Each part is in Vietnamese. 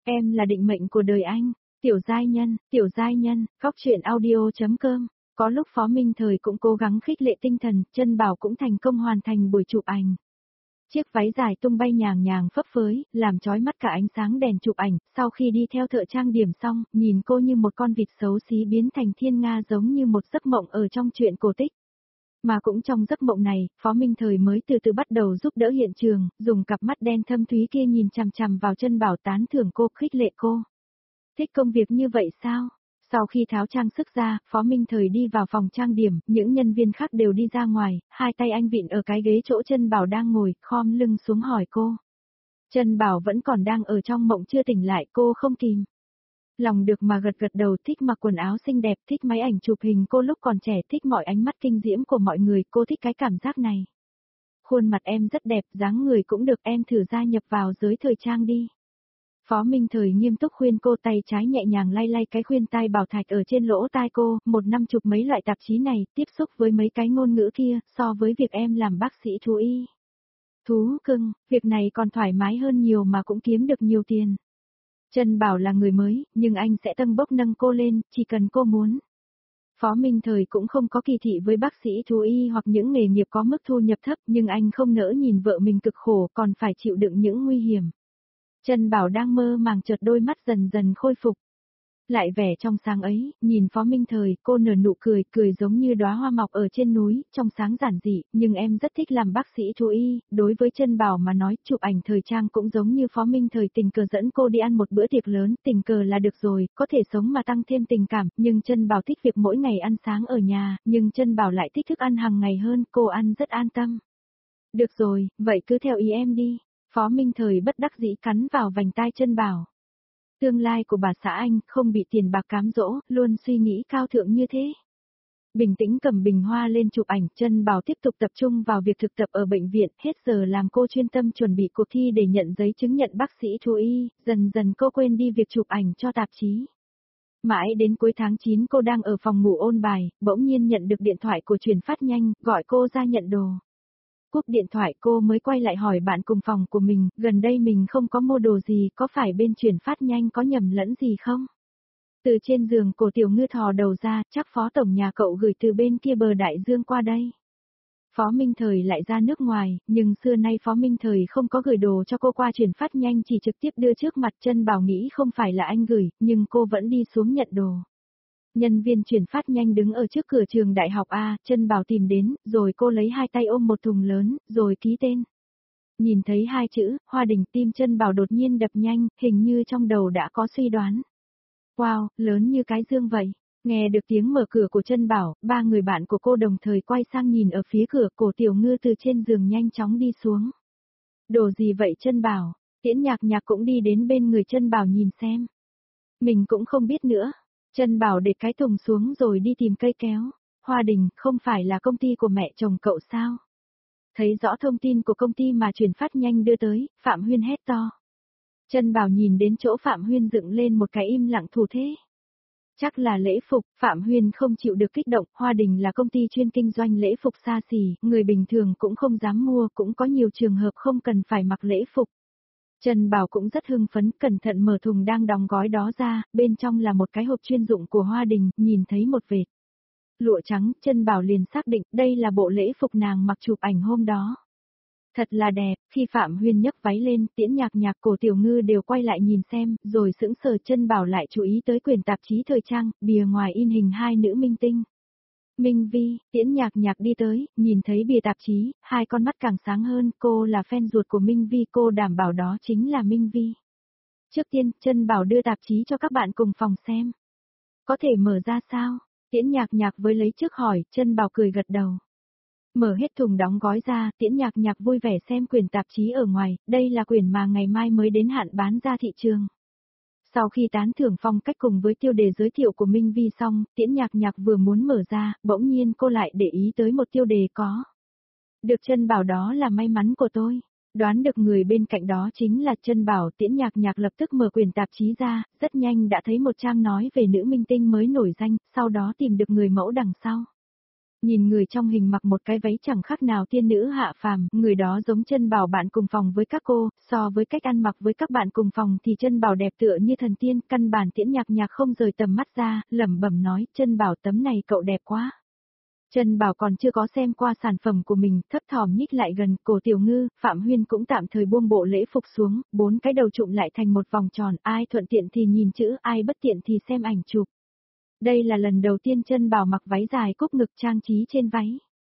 Em là định mệnh của đời anh. Tiểu giai nhân, góc truyện audio.com. Có lúc Phó Minh Thời cũng cố gắng khích lệ tinh thần, Trân Bảo cũng thành công hoàn thành buổi chụp ảnh. Chiếc váy dài tung bay nhàng nhàng phấp phới, làm chói mắt cả ánh sáng đèn chụp ảnh, sau khi đi theo thợ trang điểm xong, nhìn cô như một con vịt xấu xí biến thành thiên nga giống như một giấc mộng ở trong truyện cổ tích. Mà cũng trong giấc mộng này, Phó Minh Thời mới từ từ bắt đầu giúp đỡ hiện trường, dùng cặp mắt đen thâm thúy kia nhìn chằm chằm vào Trân Bảo tán thưởng cô, khích lệ cô. Thích công việc như vậy sao? Sau khi tháo trang sức ra, Phó Minh Thời đi vào phòng trang điểm, những nhân viên khác đều đi ra ngoài, hai tay anh vịn ở cái ghế chỗ Trân Bảo đang ngồi, khom lưng xuống hỏi cô. Trân Bảo vẫn còn đang ở trong mộng chưa tỉnh lại, cô không kìm lòng được mà gật gật đầu, thích mặc quần áo xinh đẹp, thích máy ảnh chụp hình cô lúc còn trẻ, thích mọi ánh mắt kinh diễm của mọi người, cô thích cái cảm giác này. Khuôn mặt em rất đẹp, dáng người cũng được, em thử gia nhập vào giới thời trang đi. Phó Minh Thời nghiêm túc khuyên cô, tay trái nhẹ nhàng lay lay cái khuyên tai bảo thạch ở trên lỗ tai cô, một năm chụp mấy loại tạp chí này, tiếp xúc với mấy cái ngôn ngữ kia, so với việc em làm bác sĩ thú y. Thú cưng, việc này còn thoải mái hơn nhiều mà cũng kiếm được nhiều tiền. Trân Bảo là người mới, nhưng anh sẽ tâng bốc nâng cô lên, chỉ cần cô muốn. Phó Minh Thời cũng không có kỳ thị với bác sĩ thú y hoặc những nghề nghiệp có mức thu nhập thấp, nhưng anh không nỡ nhìn vợ mình cực khổ còn phải chịu đựng những nguy hiểm. Trân Bảo đang mơ màng chợt đôi mắt dần dần khôi phục. Lại vẻ trong sáng ấy, nhìn Phó Minh Thời, cô nở nụ cười, cười giống như đóa hoa mọc ở trên núi, trong sáng giản dị, nhưng em rất thích làm bác sĩ thú y. Đối với Trân Bảo mà nói, chụp ảnh thời trang cũng giống như Phó Minh Thời tình cờ dẫn cô đi ăn một bữa tiệc lớn, tình cờ là được rồi, có thể sống mà tăng thêm tình cảm, nhưng Trân Bảo thích việc mỗi ngày ăn sáng ở nhà, nhưng Trân Bảo lại thích thức ăn hàng ngày hơn, cô ăn rất an tâm. Được rồi, vậy cứ theo ý em đi. Phó Minh Thời bất đắc dĩ cắn vào vành tai Trân Bảo. Tương lai của bà xã anh không bị tiền bạc cám dỗ, luôn suy nghĩ cao thượng như thế. Bình tĩnh cầm bình hoa lên chụp ảnh, Trân Bảo tiếp tục tập trung vào việc thực tập ở bệnh viện, hết giờ làm cô chuyên tâm chuẩn bị cuộc thi để nhận giấy chứng nhận bác sĩ thú y, dần dần cô quên đi việc chụp ảnh cho tạp chí. Mãi đến cuối tháng 9 cô đang ở phòng ngủ ôn bài, bỗng nhiên nhận được điện thoại của chuyển phát nhanh, gọi cô ra nhận đồ. Cúp điện thoại cô mới quay lại hỏi bạn cùng phòng của mình, gần đây mình không có mua đồ gì, có phải bên chuyển phát nhanh có nhầm lẫn gì không? Từ trên giường Cổ Tiểu Ngư thò đầu ra, chắc Phó Tổng nhà cậu gửi từ bên kia bờ đại dương qua đây. Phó Minh Thời lại ra nước ngoài, nhưng xưa nay Phó Minh Thời không có gửi đồ cho cô qua chuyển phát nhanh, chỉ trực tiếp đưa trước mặt. Trân Bảo nghĩ không phải là anh gửi, nhưng cô vẫn đi xuống nhận đồ. Nhân viên chuyển phát nhanh đứng ở trước cửa trường đại học A, Trân Bảo tìm đến, rồi cô lấy hai tay ôm một thùng lớn, rồi ký tên. Nhìn thấy hai chữ, Hoa Đình, tim Trân Bảo đột nhiên đập nhanh, hình như trong đầu đã có suy đoán. Wow, lớn như cái dương vậy. Nghe được tiếng mở cửa của Trân Bảo, ba người bạn của cô đồng thời quay sang nhìn ở phía cửa, Cổ Tiểu Ngư từ trên giường nhanh chóng đi xuống. Đồ gì vậy Trân Bảo? Tiễn Nhạc Nhạc cũng đi đến bên người Trân Bảo nhìn xem. Mình cũng không biết nữa. Trân Bảo để cái thùng xuống rồi đi tìm cây kéo. Hoa Đình, không phải là công ty của mẹ chồng cậu sao? Thấy rõ thông tin của công ty mà chuyển phát nhanh đưa tới, Phạm Huyên hét to. Trân Bảo nhìn đến chỗ Phạm Huyên dựng lên một cái im lặng thủ thế. Chắc là lễ phục, Phạm Huyên không chịu được kích động, Hoa Đình là công ty chuyên kinh doanh lễ phục xa xỉ, người bình thường cũng không dám mua, cũng có nhiều trường hợp không cần phải mặc lễ phục. Trân Bảo cũng rất hưng phấn, cẩn thận mở thùng đang đóng gói đó ra, bên trong là một cái hộp chuyên dụng của Hoa Đình, nhìn thấy một vệt lụa trắng, Trân Bảo liền xác định đây là bộ lễ phục nàng mặc chụp ảnh hôm đó. Thật là đẹp, khi Phạm Huyên nhấc váy lên, Tiễn Nhạc Nhạc, Cổ Tiểu Ngư đều quay lại nhìn xem, rồi sững sờ. Trân Bảo lại chú ý tới quyển tạp chí thời trang, bìa ngoài in hình hai nữ minh tinh. Minh Vi, Tiễn Nhạc Nhạc đi tới, nhìn thấy bìa tạp chí, hai con mắt càng sáng hơn, cô là fan ruột của Minh Vi, cô đảm bảo đó chính là Minh Vi. Trước tiên, Trân Bảo đưa tạp chí cho các bạn cùng phòng xem. Có thể mở ra sao? Tiễn Nhạc Nhạc với lấy trước hỏi, Trân Bảo cười gật đầu. Mở hết thùng đóng gói ra, Tiễn Nhạc Nhạc vui vẻ xem quyển tạp chí ở ngoài, đây là quyển mà ngày mai mới đến hạn bán ra thị trường. Sau khi tán thưởng phong cách cùng với tiêu đề giới thiệu của Minh Vi xong, Tiễn Nhạc Nhạc vừa muốn mở ra, bỗng nhiên cô lại để ý tới một tiêu đề có. Được Trân Bảo, đó là may mắn của tôi. Đoán được người bên cạnh đó chính là Trân Bảo, Tiễn Nhạc Nhạc lập tức mở quyển tạp chí ra, rất nhanh đã thấy một trang nói về nữ minh tinh mới nổi danh, sau đó tìm được người mẫu đằng sau. Nhìn người trong hình mặc một cái váy chẳng khác nào tiên nữ hạ phàm, người đó giống Chân Bảo bạn cùng phòng với các cô, so với cách ăn mặc với các bạn cùng phòng thì Chân Bảo đẹp tựa như thần tiên, căn bản Tiễn Nhạc Nhạc không rời tầm mắt ra, lẩm bẩm nói, Chân Bảo tấm này cậu đẹp quá. Chân Bảo còn chưa có xem qua sản phẩm của mình, thấp thỏm nhích lại gần, Cổ Tiểu Ngư, Phạm Huyên cũng tạm thời buông bộ lễ phục xuống, 4 cái đầu trụm lại thành một vòng tròn, ai thuận tiện thì nhìn chữ, ai bất tiện thì xem ảnh chụp. Đây là lần đầu tiên Chân Bảo mặc váy dài cúc ngực trang trí trên váy.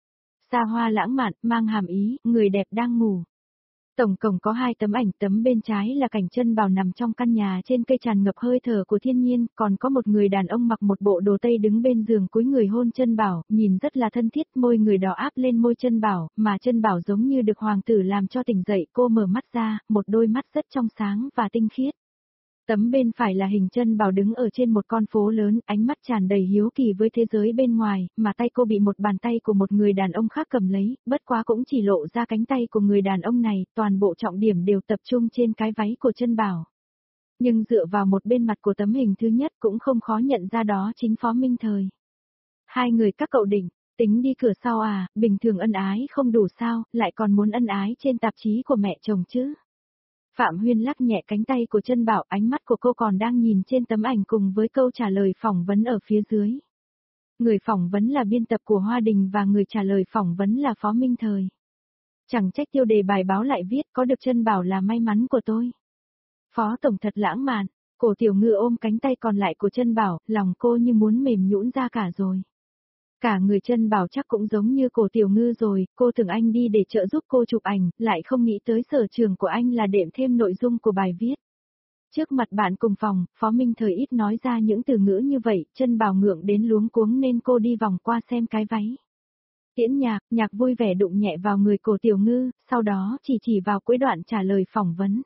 Xa hoa lãng mạn, mang hàm ý, người đẹp đang ngủ. Tổng cộng có 2 tấm ảnh, tấm bên trái là cảnh Chân Bảo nằm trong căn nhà trên cây tràn ngập hơi thở của thiên nhiên, còn có một người đàn ông mặc một bộ đồ tây đứng bên giường cúi người hôn Chân Bảo, nhìn rất là thân thiết, môi người đó áp lên môi Chân Bảo, mà Chân Bảo giống như được hoàng tử làm cho tỉnh dậy, cô mở mắt ra, một đôi mắt rất trong sáng và tinh khiết. Tấm bên phải là hình Chân Bảo đứng ở trên một con phố lớn, ánh mắt tràn đầy hiếu kỳ với thế giới bên ngoài, mà tay cô bị một bàn tay của một người đàn ông khác cầm lấy, bất quá cũng chỉ lộ ra cánh tay của người đàn ông này, toàn bộ trọng điểm đều tập trung trên cái váy của Chân Bảo. Nhưng dựa vào một bên mặt của tấm hình thứ nhất cũng không khó nhận ra đó chính Phó Minh Thời. Hai người các cậu định, tính đi cửa sau à, bình thường ân ái không đủ sao, lại còn muốn ân ái trên tạp chí của mẹ chồng chứ. Phạm Huyên lắc nhẹ cánh tay của Chân Bảo, ánh mắt của cô còn đang nhìn trên tấm ảnh cùng với câu trả lời phỏng vấn ở phía dưới. Người phỏng vấn là biên tập của Hoa Đình và người trả lời phỏng vấn là Phó Minh Thời. Chẳng trách tiêu đề bài báo lại viết có được Chân Bảo là may mắn của tôi. Phó Tổng thật lãng mạn, Cổ Tiểu Ngư ôm cánh tay còn lại của Chân Bảo, lòng cô như muốn mềm nhũn ra cả rồi. Cả người Chân Bảo chắc cũng giống như Cổ Tiểu Ngư rồi, cô tưởng anh đi để trợ giúp cô chụp ảnh, lại không nghĩ tới sở trường của anh là đệm thêm nội dung của bài viết. Trước mặt bạn cùng phòng, Phó Minh Thời ít nói ra những từ ngữ như vậy, Chân Bảo ngượng đến luống cuống nên cô đi vòng qua xem cái váy. Tiễn Nhạc, Nhạc vui vẻ đụng nhẹ vào người Cổ Tiểu Ngư, sau đó chỉ vào cuối đoạn trả lời phỏng vấn.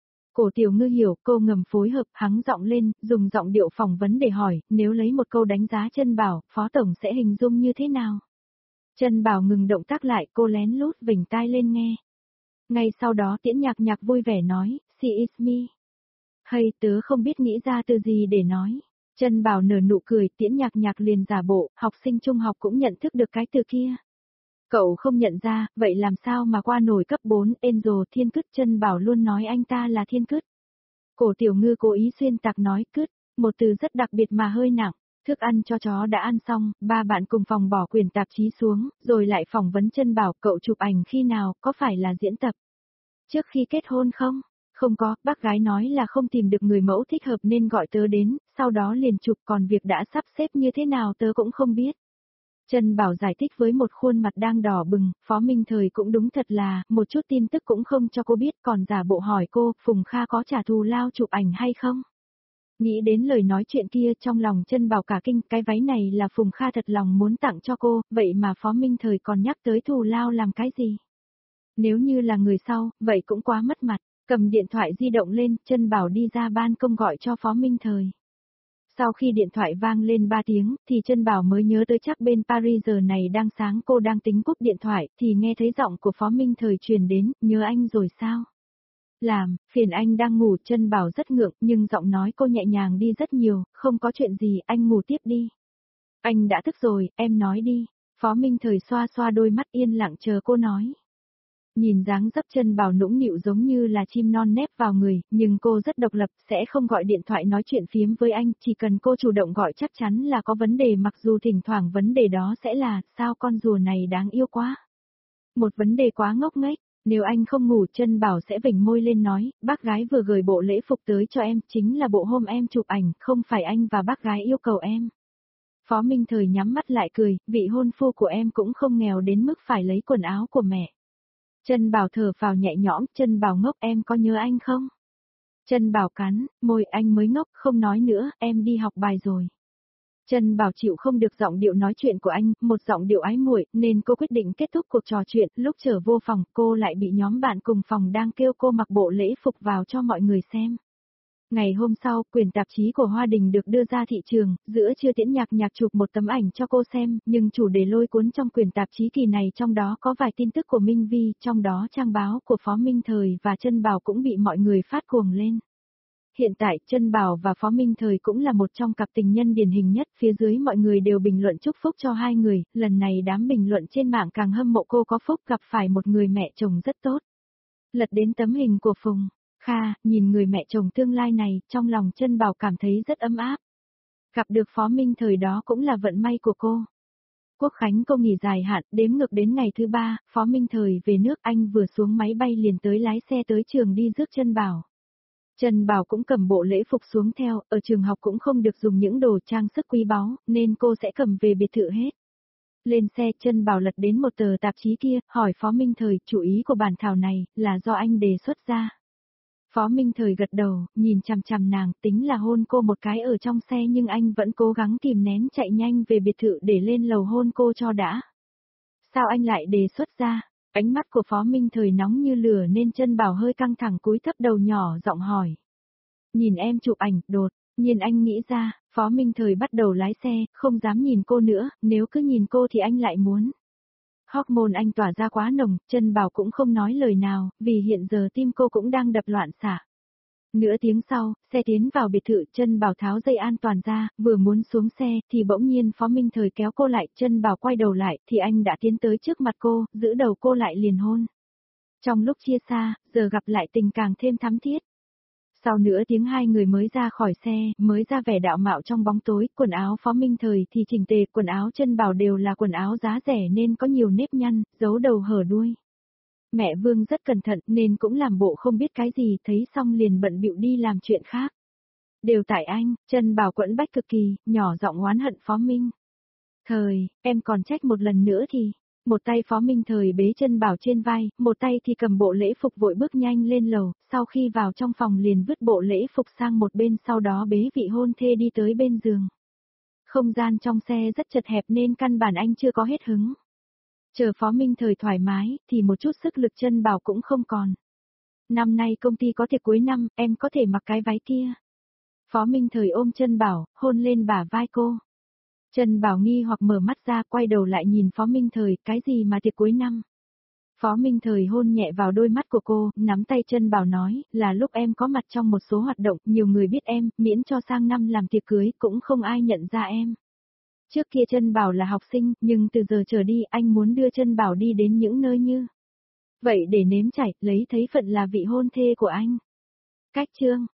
Cổ Tiểu Ngư hiểu, cô ngầm phối hợp, hắng giọng lên, dùng giọng điệu phỏng vấn để hỏi, nếu lấy một câu đánh giá Chân Bảo, Phó Tổng sẽ hình dung như thế nào? Chân Bảo ngừng động tác lại, cô lén lút vểnh tai lên nghe. Ngay sau đó Tiễn Nhạc Nhạc vui vẻ nói, she is me. Hay tớ không biết nghĩ ra từ gì để nói. Chân Bảo nở nụ cười, Tiễn Nhạc Nhạc liền giả bộ, học sinh trung học cũng nhận thức được cái từ kia. Cậu không nhận ra, vậy làm sao mà qua nổi cấp 4, Angel Thiên Cứt. Chân Bảo luôn nói anh ta là Thiên Cứt. Cổ Tiểu Ngư cố ý xuyên tạc nói cứt, một từ rất đặc biệt mà hơi nặng. Thức ăn cho chó đã ăn xong, ba bạn cùng phòng bỏ quyển tạp chí xuống, rồi lại phỏng vấn Chân Bảo, cậu chụp ảnh khi nào, có phải là diễn tập? Trước khi kết hôn không? Không có, bác gái nói là không tìm được người mẫu thích hợp nên gọi tớ đến, sau đó liền chụp, còn việc đã sắp xếp như thế nào tớ cũng không biết. Chân Bảo giải thích với một khuôn mặt đang đỏ bừng, Phó Minh Thời cũng đúng thật là, một chút tin tức cũng không cho cô biết, còn giả bộ hỏi cô, Phùng Kha có trả thù lao chụp ảnh hay không? Nghĩ đến lời nói chuyện kia trong lòng Chân Bảo cả kinh, cái váy này là Phùng Kha thật lòng muốn tặng cho cô, vậy mà Phó Minh Thời còn nhắc tới thù lao làm cái gì? Nếu như là người sau, vậy cũng quá mất mặt, cầm điện thoại di động lên, Chân Bảo đi ra ban công gọi cho Phó Minh Thời. Sau khi điện thoại vang lên 3 tiếng, thì Chân Bảo mới nhớ tới chắc bên Paris giờ này đang sáng, cô đang tính cúp điện thoại, thì nghe thấy giọng của Phó Minh Thời truyền đến, nhớ anh rồi sao? Làm, phiền anh đang ngủ. Chân Bảo rất ngượng, nhưng giọng nói cô nhẹ nhàng đi rất nhiều, không có chuyện gì, anh ngủ tiếp đi. Anh đã thức rồi, em nói đi. Phó Minh Thời xoa xoa đôi mắt yên lặng chờ cô nói. Nhìn dáng dấp Chân Bảo nũng nịu giống như là chim non nép vào người, nhưng cô rất độc lập, sẽ không gọi điện thoại nói chuyện phiếm với anh, chỉ cần cô chủ động gọi chắc chắn là có vấn đề, mặc dù thỉnh thoảng vấn đề đó sẽ là, sao con rùa này đáng yêu quá. Một vấn đề quá ngốc nghếch, nếu anh không ngủ. Chân Bảo sẽ vểnh môi lên nói, bác gái vừa gửi bộ lễ phục tới cho em, chính là bộ hôm em chụp ảnh, không phải anh và bác gái yêu cầu em. Phó Minh Thời nhắm mắt lại cười, vị hôn phu của em cũng không nghèo đến mức phải lấy quần áo của mẹ. Chân Bảo thở phào nhẹ nhõm, Chân Bảo ngốc, em có nhớ anh không? Chân Bảo cắn môi, anh mới ngốc, không nói nữa, em đi học bài rồi. Chân Bảo chịu không được giọng điệu nói chuyện của anh, một giọng điệu ái muội, nên cô quyết định kết thúc cuộc trò chuyện. Lúc trở vô phòng, cô lại bị nhóm bạn cùng phòng đang kêu cô mặc bộ lễ phục vào cho mọi người xem. Ngày hôm sau, quyển tạp chí của Hoa Đình được đưa ra thị trường, giữa trưa Tiễn Nhạc Nhạc chụp một tấm ảnh cho cô xem, nhưng chủ đề lôi cuốn trong quyển tạp chí kỳ này trong đó có vài tin tức của Minh Vi, trong đó trang báo của Phó Minh Thời và Chân Bảo cũng bị mọi người phát cuồng lên. Hiện tại, Trân Bảo và Phó Minh Thời cũng là một trong cặp tình nhân điển hình nhất, phía dưới mọi người đều bình luận chúc phúc cho hai người, lần này đám bình luận trên mạng càng hâm mộ cô có phúc gặp phải một người mẹ chồng rất tốt. Lật đến tấm hình của Phùng Kha, nhìn người mẹ chồng tương lai này, trong lòng Trân Bảo cảm thấy rất ấm áp. Gặp được Phó Minh Thời đó cũng là vận may của cô. Quốc khánh cô nghỉ dài hạn, đếm ngược đến ngày thứ 3, Phó Minh Thời về nước, anh vừa xuống máy bay liền tới lái xe tới trường đi rước Trân Bảo. Trân Bảo cũng cầm bộ lễ phục xuống theo, ở trường học cũng không được dùng những đồ trang sức quý báu, nên cô sẽ cầm về biệt thự hết. Lên xe, Trân Bảo lật đến một tờ tạp chí kia, hỏi Phó Minh Thời, chủ ý của bản thảo này, là do anh đề xuất ra. Phó Minh Thời gật đầu, nhìn chằm chằm nàng, tính là hôn cô một cái ở trong xe nhưng anh vẫn cố gắng kìm nén chạy nhanh về biệt thự để lên lầu hôn cô cho đã. Sao anh lại đề xuất ra? Ánh mắt của Phó Minh Thời nóng như lửa nên Trân Bảo hơi căng thẳng cúi thấp đầu nhỏ giọng hỏi. Nhìn em chụp ảnh, đột nhiên anh nghĩ ra, Phó Minh Thời bắt đầu lái xe, không dám nhìn cô nữa, nếu cứ nhìn cô thì anh lại muốn. Hormone anh tỏa ra quá nồng, Trân Bảo cũng không nói lời nào, vì hiện giờ tim cô cũng đang đập loạn xạ. Nửa tiếng sau, xe tiến vào biệt thự, Trân Bảo tháo dây an toàn ra, vừa muốn xuống xe thì bỗng nhiên Phó Minh Thời kéo cô lại, Trân Bảo quay đầu lại thì anh đã tiến tới trước mặt cô, giữ đầu cô lại liền hôn. Trong lúc chia xa, giờ gặp lại tình càng thêm thắm thiết. Sau nửa tiếng hai người mới ra khỏi xe, mới ra vẻ đạo mạo trong bóng tối, quần áo Phó Minh Thời thì chỉnh tề, quần áo Trân Bảo đều là quần áo giá rẻ nên có nhiều nếp nhăn, giấu đầu hở đuôi. Mẹ Vương rất cẩn thận nên cũng làm bộ không biết cái gì, thấy xong liền bận bịu đi làm chuyện khác. Đều tại anh, Trân Bảo quẫn bách cực kỳ, nhỏ giọng oán hận Phó Minh Thời, em còn trách một lần nữa thì... Một tay Phó Minh Thời bế Trân Bảo trên vai, một tay thì cầm bộ lễ phục vội bước nhanh lên lầu, sau khi vào trong phòng liền vứt bộ lễ phục sang một bên, sau đó bế vị hôn thê đi tới bên giường. Không gian trong xe rất chật hẹp nên căn bản anh chưa có hết hứng. Chờ Phó Minh Thời thoải mái, thì một chút sức lực Trân Bảo cũng không còn. Năm nay công ty có tiệc cuối năm, em có thể mặc cái váy kia. Phó Minh Thời ôm Trân Bảo, hôn lên bả vai cô. Trân Bảo nghi hoặc mở mắt ra, quay đầu lại nhìn Phó Minh Thời, cái gì mà tiệc cuối năm. Phó Minh Thời hôn nhẹ vào đôi mắt của cô, nắm tay Trân Bảo nói, là lúc em có mặt trong một số hoạt động, nhiều người biết em, miễn cho sang năm làm tiệc cưới, cũng không ai nhận ra em. Trước kia Trân Bảo là học sinh, nhưng từ giờ trở đi anh muốn đưa Trân Bảo đi đến những nơi như vậy để nếm trải, lấy thấy phận là vị hôn thê của anh. Cách chương